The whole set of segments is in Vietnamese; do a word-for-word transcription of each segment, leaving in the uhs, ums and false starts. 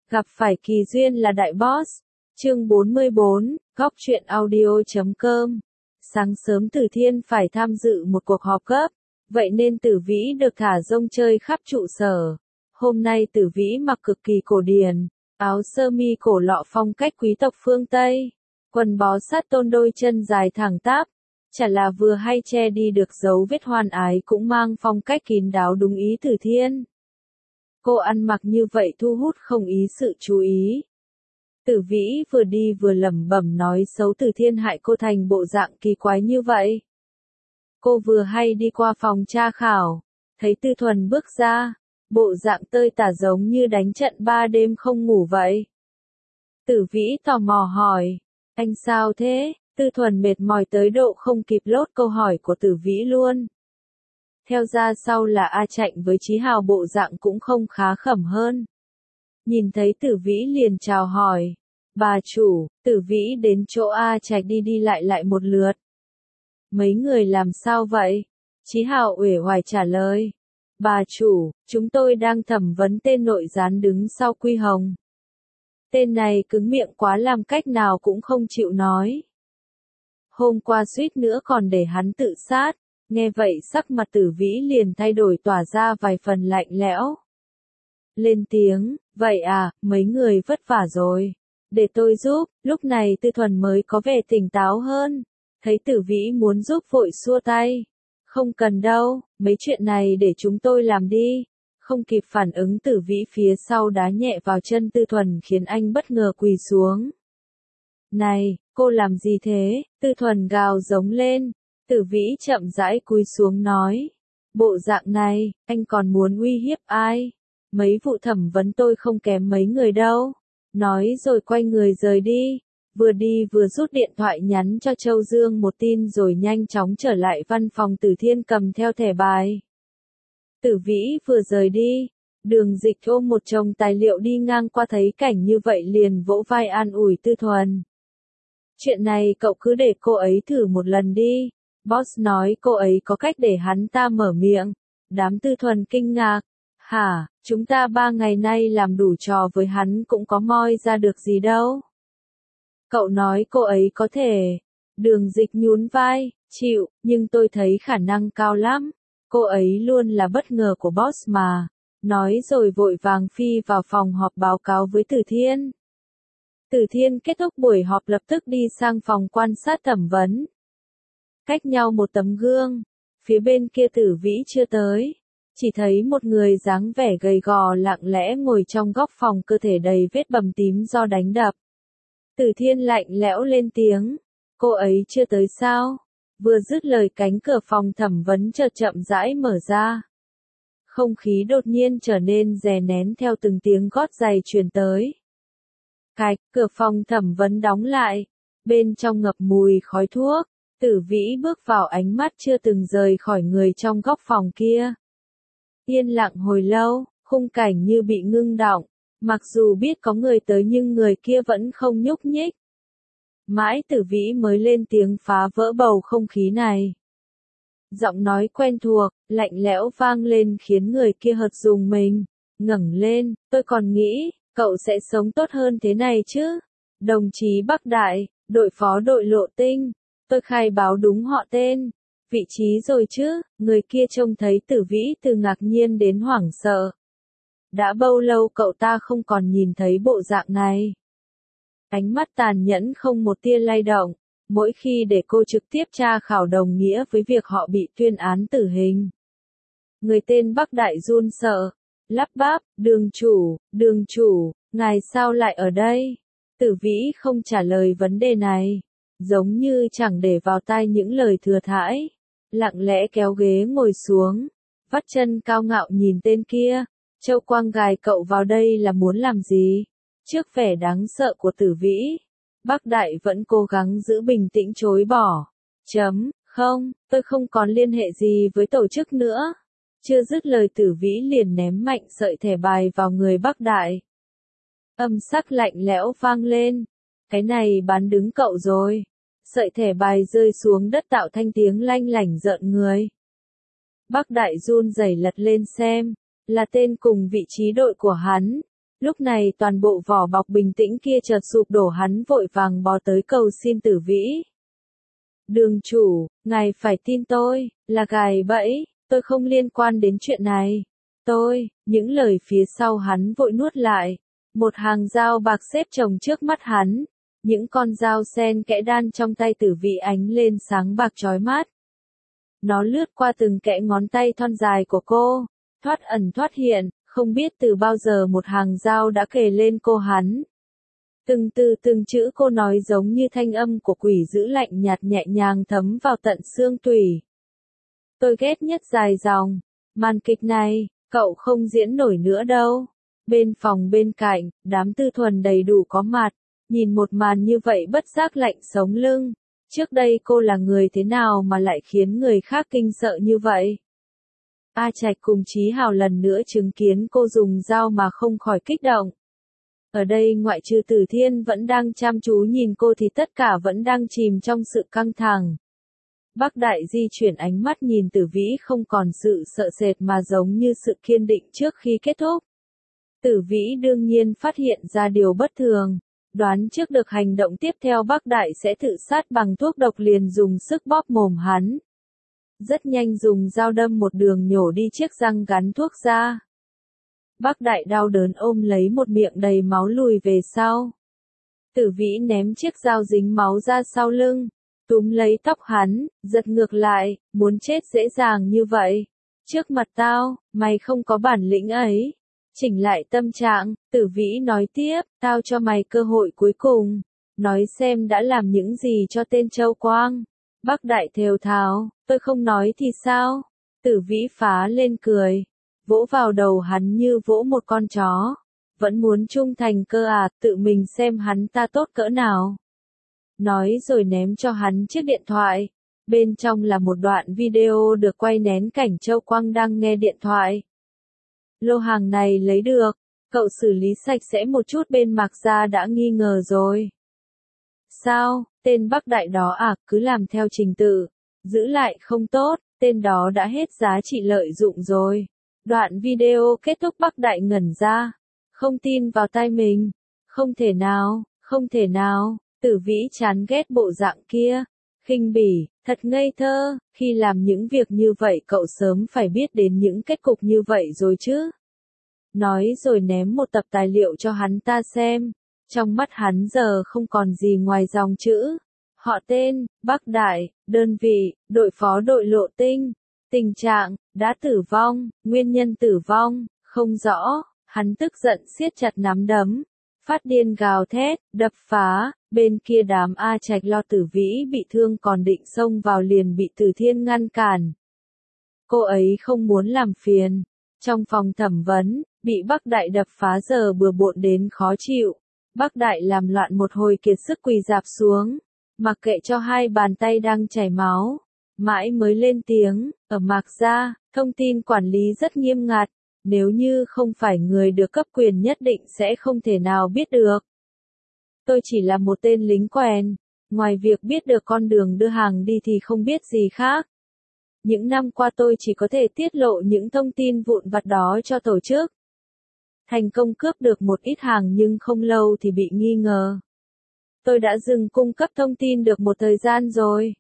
Gặp phải kỳ duyên là đại boss. Chương bốn mươi bốn, góc truyện audio chấm com. Sáng sớm Tử Thiên phải tham dự một cuộc họp gấp, vậy nên Tử Vĩ được thả rông chơi khắp trụ sở. Hôm nay Tử Vĩ mặc cực kỳ cổ điển, áo sơ mi cổ lọ phong cách quý tộc phương Tây, quần bó sát tôn đôi chân dài thẳng tắp, chả là vừa hay che đi được dấu vết hoan ái cũng mang phong cách kín đáo đúng ý Tử Thiên. Cô ăn mặc như vậy thu hút không ý sự chú ý. Tử Vĩ vừa đi vừa lẩm bẩm nói xấu Tử Thiên hại cô thành bộ dạng kỳ quái như vậy. Cô vừa hay đi qua phòng tra khảo, thấy Tư Thuần bước ra, bộ dạng tơi tả giống như đánh trận ba đêm không ngủ vậy. Tử Vĩ tò mò hỏi, anh sao thế? Tư Thuần mệt mỏi tới độ không kịp lốt câu hỏi của Tử Vĩ luôn. Theo ra sau là A Trạch với Chí Hào bộ dạng cũng không khá khẩm hơn. Nhìn thấy Tử Vĩ liền chào hỏi, bà chủ. Tử Vĩ đến chỗ A Trạch đi đi lại lại một lượt. Mấy người làm sao vậy? Chí Hào uể oải trả lời. Bà chủ, chúng tôi đang thẩm vấn tên nội gián đứng sau Quy Hồng. Tên này cứng miệng quá làm cách nào cũng không chịu nói. Hôm qua suýt nữa còn để hắn tự sát. Nghe vậy sắc mặt Tử Vĩ liền thay đổi tỏa ra vài phần lạnh lẽo. Lên tiếng, vậy à, mấy người vất vả rồi. Để tôi giúp. Lúc này Tư Thuần mới có vẻ tỉnh táo hơn. Thấy Tử Vĩ muốn giúp vội xua tay. Không cần đâu, mấy chuyện này để chúng tôi làm đi. Không kịp phản ứng Tử Vĩ phía sau đá nhẹ vào chân Tư Thuần khiến anh bất ngờ quỳ xuống. Này, cô làm gì thế? Tư Thuần gào giống lên. Tử Vĩ chậm rãi cúi xuống nói. Bộ dạng này, anh còn muốn uy hiếp ai? Mấy vụ thẩm vấn tôi không kém mấy người đâu. Nói rồi quay người rời đi. Vừa đi vừa rút điện thoại nhắn cho Châu Dương một tin rồi nhanh chóng trở lại văn phòng Tử Thiên cầm theo thẻ bài. Tử Vĩ vừa rời đi. Đường Dịch ôm một chồng tài liệu đi ngang qua thấy cảnh như vậy liền vỗ vai an ủi Tư Thuần. Chuyện này cậu cứ để cô ấy thử một lần đi. Boss nói cô ấy có cách để hắn ta mở miệng. Đám Tư Thuần kinh ngạc. Hả, chúng ta ba ngày nay làm đủ trò với hắn cũng có moi ra được gì đâu. Cậu nói cô ấy có thể. Đường Dịch nhún vai, chịu, nhưng tôi thấy khả năng cao lắm. Cô ấy luôn là bất ngờ của boss mà. Nói rồi vội vàng phi vào phòng họp báo cáo với Tử Thiên. Tử Thiên kết thúc buổi họp lập tức đi sang phòng quan sát thẩm vấn. Cách nhau một tấm gương, phía bên kia Tử Vĩ chưa tới, chỉ thấy một người dáng vẻ gầy gò lặng lẽ ngồi trong góc phòng cơ thể đầy vết bầm tím do đánh đập. Tử Thiên lạnh lẽo lên tiếng, cô ấy chưa tới sao? Vừa dứt lời cánh cửa phòng thẩm vấn chợt chậm rãi mở ra. Không khí đột nhiên trở nên đè nén theo từng tiếng gót giày truyền tới. Cạch, cửa phòng thẩm vấn đóng lại, bên trong ngập mùi khói thuốc. Tử Vĩ bước vào ánh mắt chưa từng rời khỏi người trong góc phòng kia. Yên lặng hồi lâu, khung cảnh như bị ngưng đọng, mặc dù biết có người tới nhưng người kia vẫn không nhúc nhích. Mãi Tử Vĩ mới lên tiếng phá vỡ bầu không khí này. Giọng nói quen thuộc, lạnh lẽo vang lên khiến người kia hợt rùng mình, ngẩng lên, tôi còn nghĩ, cậu sẽ sống tốt hơn thế này chứ. Đồng chí Bắc Đại, đội phó đội Lộ Tinh. Tôi khai báo đúng họ tên, vị trí rồi chứ. Người kia trông thấy Tử Vĩ từ ngạc nhiên đến hoảng sợ. Đã bao lâu cậu ta không còn nhìn thấy bộ dạng này. Ánh mắt tàn nhẫn không một tia lay động, mỗi khi để cô trực tiếp tra khảo đồng nghĩa với việc họ bị tuyên án tử hình. Người tên Bắc Đại run sợ, lắp bắp, đường chủ, đường chủ, ngài sao lại ở đây? Tử Vĩ không trả lời vấn đề này. Giống như chẳng để vào tai những lời thừa thãi, lặng lẽ kéo ghế ngồi xuống, vắt chân cao ngạo nhìn tên kia. Châu Quang gài cậu vào đây là muốn làm gì? Trước vẻ đáng sợ của Tử Vĩ, Bắc Đại vẫn cố gắng giữ bình tĩnh chối bỏ. Chấm, không, tôi không còn liên hệ gì với tổ chức nữa. Chưa dứt lời Tử Vĩ liền ném mạnh sợi thẻ bài vào người Bắc Đại. Âm sắc lạnh lẽo vang lên. Cái này bán đứng cậu rồi. Sợi thẻ bài rơi xuống đất tạo thanh tiếng lanh lảnh rợn người. Bắc Đại run rẩy lật lên xem, là tên cùng vị trí đội của hắn. Lúc này toàn bộ vỏ bọc bình tĩnh kia chợt sụp đổ, hắn vội vàng bò tới cầu xin Tử Vĩ. Đường chủ, ngài phải tin tôi, là gài bẫy, tôi không liên quan đến chuyện này. Tôi, những lời phía sau hắn vội nuốt lại. Một hàng dao bạc xếp chồng trước mắt hắn. Những con dao sen kẽ đan trong tay Tử Vĩ ánh lên sáng bạc chói mắt. Nó lướt qua từng kẽ ngón tay thon dài của cô, thoát ẩn thoát hiện, không biết từ bao giờ một hàng dao đã kề lên cô hắn. Từng từ từng chữ cô nói giống như thanh âm của quỷ dữ lạnh nhạt nhẹ nhàng thấm vào tận xương tủy. Tôi ghét nhất dài dòng. Màn kịch này, cậu không diễn nổi nữa đâu. Bên phòng bên cạnh, đám Tư Thuần đầy đủ có mặt. Nhìn một màn như vậy bất giác lạnh sống lưng. Trước đây cô là người thế nào mà lại khiến người khác kinh sợ như vậy? A Trạch cùng Chí Hào lần nữa chứng kiến cô dùng dao mà không khỏi kích động. Ở đây ngoại trừ Tử Thiên vẫn đang chăm chú nhìn cô thì tất cả vẫn đang chìm trong sự căng thẳng. Bác Đại di chuyển ánh mắt nhìn Tử Vĩ không còn sự sợ sệt mà giống như sự kiên định trước khi kết thúc. Tử Vĩ đương nhiên phát hiện ra điều bất thường. Đoán trước được hành động tiếp theo Bác Đại sẽ tự sát bằng thuốc độc liền dùng sức bóp mồm hắn. Rất nhanh dùng dao đâm một đường nhổ đi chiếc răng gắn thuốc ra. Bác Đại đau đớn ôm lấy một miệng đầy máu lùi về sau. Tử Vĩ ném chiếc dao dính máu ra sau lưng, túm lấy tóc hắn, giật ngược lại, muốn chết dễ dàng như vậy. Trước mặt tao, mày không có bản lĩnh ấy. Chỉnh lại tâm trạng, Tử Vĩ nói tiếp, tao cho mày cơ hội cuối cùng. Nói xem đã làm những gì cho tên Châu Quang. Bác Đại thều thào, tôi không nói thì sao? Tử Vĩ phá lên cười, vỗ vào đầu hắn như vỗ một con chó. Vẫn muốn trung thành cơ à, tự mình xem hắn ta tốt cỡ nào. Nói rồi ném cho hắn chiếc điện thoại. Bên trong là một đoạn video được quay nén cảnh Châu Quang đang nghe điện thoại. Lô hàng này lấy được, cậu xử lý sạch sẽ một chút bên Mạc Gia đã nghi ngờ rồi. Sao, tên Bác Đại đó à, cứ làm theo trình tự, giữ lại không tốt, tên đó đã hết giá trị lợi dụng rồi. Đoạn video kết thúc Bác Đại ngẩn ra, không tin vào tai mình, không thể nào, không thể nào, Tử Vĩ chán ghét bộ dạng kia, khinh bỉ, thật ngây thơ, khi làm những việc như vậy cậu sớm phải biết đến những kết cục như vậy rồi chứ. Nói rồi ném một tập tài liệu cho hắn ta xem, trong mắt hắn giờ không còn gì ngoài dòng chữ. Họ tên, Bác Đại, đơn vị, đội phó đội Lộ Tinh, tình trạng, đã tử vong, nguyên nhân tử vong, không rõ, hắn tức giận siết chặt nắm đấm, phát điên gào thét, đập phá, bên kia đám A Trạch lo Tử Vĩ bị thương còn định xông vào liền bị Tử Thiên ngăn cản. Cô ấy không muốn làm phiền. Trong phòng thẩm vấn, bị Bác Đại đập phá giờ bừa bộn đến khó chịu. Bác Đại làm loạn một hồi kiệt sức quỳ rạp xuống, mặc kệ cho hai bàn tay đang chảy máu. Mãi mới lên tiếng, ở Mạc Gia, thông tin quản lý rất nghiêm ngặt. Nếu như không phải người được cấp quyền nhất định sẽ không thể nào biết được. Tôi chỉ là một tên lính quèn, ngoài việc biết được con đường đưa hàng đi thì không biết gì khác. Những năm qua tôi chỉ có thể tiết lộ những thông tin vụn vặt đó cho tổ chức. Thành công cướp được một ít hàng nhưng không lâu thì bị nghi ngờ. Tôi đã dừng cung cấp thông tin được một thời gian rồi.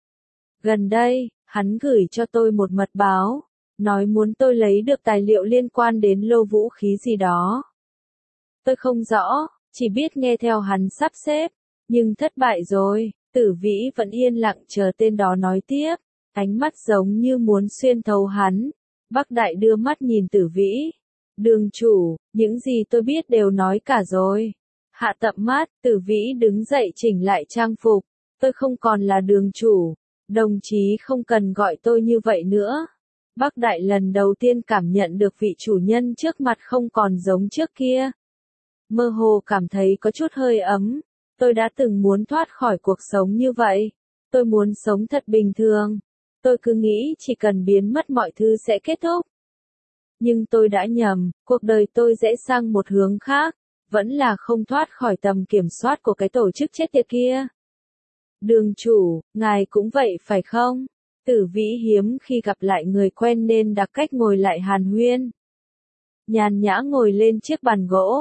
Gần đây, hắn gửi cho tôi một mật báo, nói muốn tôi lấy được tài liệu liên quan đến lô vũ khí gì đó. Tôi không rõ, chỉ biết nghe theo hắn sắp xếp, nhưng thất bại rồi. Tử Vĩ vẫn yên lặng chờ tên đó nói tiếp, ánh mắt giống như muốn xuyên thấu hắn. Bác Đại đưa mắt nhìn Tử Vĩ. Đường chủ, những gì tôi biết đều nói cả rồi. Hạ Tậm mắt, Tử Vĩ đứng dậy chỉnh lại trang phục. Tôi không còn là đường chủ. Đồng chí không cần gọi tôi như vậy nữa. Bác Đại lần đầu tiên cảm nhận được vị chủ nhân trước mặt không còn giống trước kia. Mơ hồ cảm thấy có chút hơi ấm. Tôi đã từng muốn thoát khỏi cuộc sống như vậy. Tôi muốn sống thật bình thường. Tôi cứ nghĩ chỉ cần biến mất mọi thứ sẽ kết thúc. Nhưng tôi đã nhầm, cuộc đời tôi rẽ sang một hướng khác. Vẫn là không thoát khỏi tầm kiểm soát của cái tổ chức chết tiệt kia. Đường chủ, ngài cũng vậy phải không? Tử Vĩ hiếm khi gặp lại người quen nên đặc cách ngồi lại hàn huyên. Nhàn nhã ngồi lên chiếc bàn gỗ,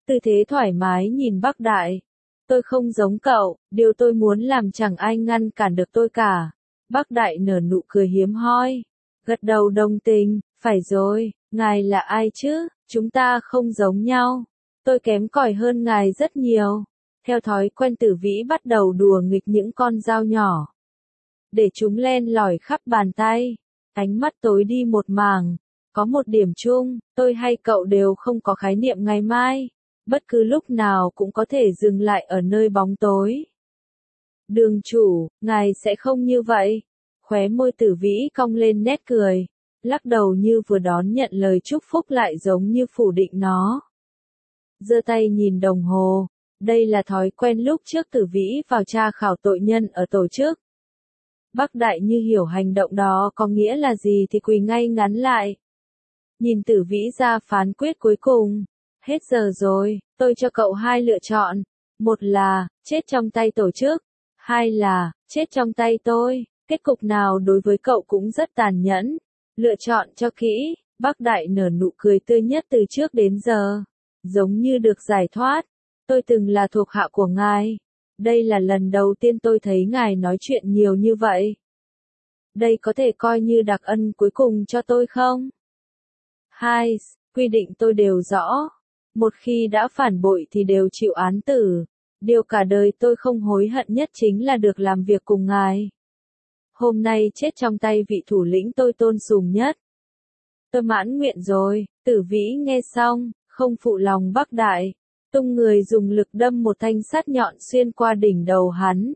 tư thế thoải mái nhìn Bắc Đại. Tôi không giống cậu, điều tôi muốn làm chẳng ai ngăn cản được tôi cả. Bắc Đại nở nụ cười hiếm hoi, gật đầu đồng tình, phải rồi, ngài là ai chứ, chúng ta không giống nhau. Tôi kém cỏi hơn ngài rất nhiều. Theo thói quen Tử Vĩ bắt đầu đùa nghịch những con dao nhỏ. Để chúng len lỏi khắp bàn tay. Ánh mắt tối đi một mảng. Có một điểm chung, tôi hay cậu đều không có khái niệm ngày mai. Bất cứ lúc nào cũng có thể dừng lại ở nơi bóng tối. Đường chủ, ngài sẽ không như vậy. Khóe môi Tử Vĩ cong lên nét cười. Lắc đầu như vừa đón nhận lời chúc phúc lại giống như phủ định nó. Giơ tay nhìn đồng hồ. Đây là thói quen lúc trước Tử Vĩ vào tra khảo tội nhân ở tổ chức. Bắc Đại như hiểu hành động đó có nghĩa là gì thì quỳ ngay ngắn lại. Nhìn Tử Vĩ ra phán quyết cuối cùng. Hết giờ rồi, tôi cho cậu hai lựa chọn. Một là, chết trong tay tổ chức. Hai là, chết trong tay tôi. Kết cục nào đối với cậu cũng rất tàn nhẫn. Lựa chọn cho kỹ. Bắc Đại nở nụ cười tươi nhất từ trước đến giờ. Giống như được giải thoát. Tôi từng là thuộc hạ của ngài. Đây là lần đầu tiên tôi thấy ngài nói chuyện nhiều như vậy. Đây có thể coi như đặc ân cuối cùng cho tôi không? Hai, quy định tôi đều rõ. Một khi đã phản bội thì đều chịu án tử. Điều cả đời tôi không hối hận nhất chính là được làm việc cùng ngài. Hôm nay chết trong tay vị thủ lĩnh tôi tôn sùng nhất. Tôi mãn nguyện rồi. Tử Vĩ nghe xong, không phụ lòng Bắc Đại. Tung người dùng lực đâm một thanh sắt nhọn xuyên qua đỉnh đầu hắn.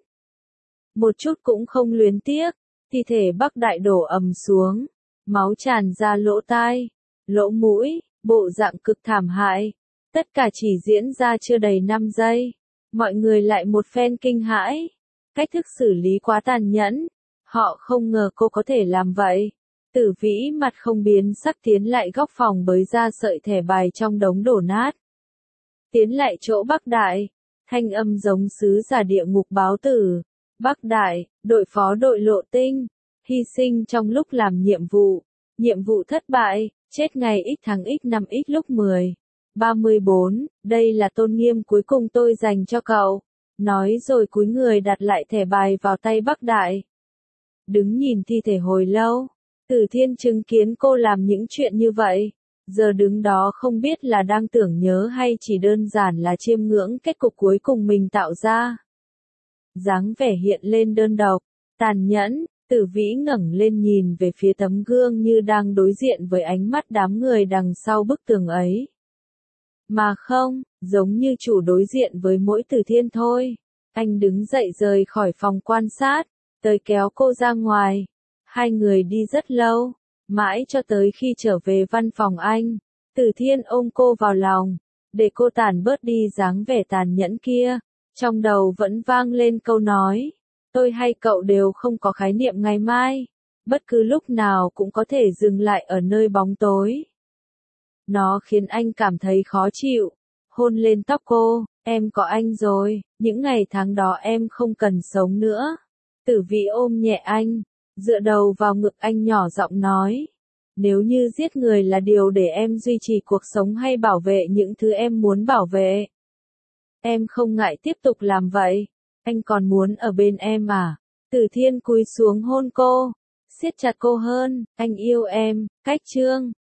Một chút cũng không luyến tiếc, thi thể Bắc Đại đổ ầm xuống, máu tràn ra lỗ tai, lỗ mũi, bộ dạng cực thảm hại. Tất cả chỉ diễn ra chưa đầy năm giây. Mọi người lại một phen kinh hãi. Cách thức xử lý quá tàn nhẫn. Họ không ngờ cô có thể làm vậy. Tử Vĩ mặt không biến sắc tiến lại góc phòng bới ra sợi thẻ bài trong đống đổ nát. Tiến lại chỗ Bắc Đại, thanh âm giống sứ giả địa ngục báo tử. Bắc Đại, đội phó đội Lộ Tinh, hy sinh trong lúc làm nhiệm vụ. Nhiệm vụ thất bại, chết ngày x tháng x năm x lúc mười. ba mươi bốn, đây là tôn nghiêm cuối cùng tôi dành cho cậu. Nói rồi cúi người đặt lại thẻ bài vào tay Bắc Đại. Đứng nhìn thi thể hồi lâu, Tử Thiên chứng kiến cô làm những chuyện như vậy. Giờ đứng đó không biết là đang tưởng nhớ hay chỉ đơn giản là chiêm ngưỡng kết cục cuối cùng mình tạo ra. Dáng vẻ hiện lên đơn độc, tàn nhẫn, Tử Vĩ ngẩng lên nhìn về phía tấm gương như đang đối diện với ánh mắt đám người đằng sau bức tường ấy. Mà không, giống như chủ đối diện với mỗi Tử Thiên thôi. Anh đứng dậy rời khỏi phòng quan sát, tới kéo cô ra ngoài. Hai người đi rất lâu. Mãi cho tới khi trở về văn phòng anh, Tử Thiên ôm cô vào lòng, để cô tản bớt đi dáng vẻ tàn nhẫn kia. Trong đầu vẫn vang lên câu nói, tôi hay cậu đều không có khái niệm ngày mai, bất cứ lúc nào cũng có thể dừng lại ở nơi bóng tối. Nó khiến anh cảm thấy khó chịu, hôn lên tóc cô, em có anh rồi, những ngày tháng đó em không cần sống nữa. Tử Vĩ ôm nhẹ anh. Dựa đầu vào ngực anh nhỏ giọng nói. Nếu như giết người là điều để em duy trì cuộc sống hay bảo vệ những thứ em muốn bảo vệ, em không ngại tiếp tục làm vậy. Anh còn muốn ở bên em à? Tử Thiên cúi xuống hôn cô, siết chặt cô hơn. Anh yêu em, Cách Trương.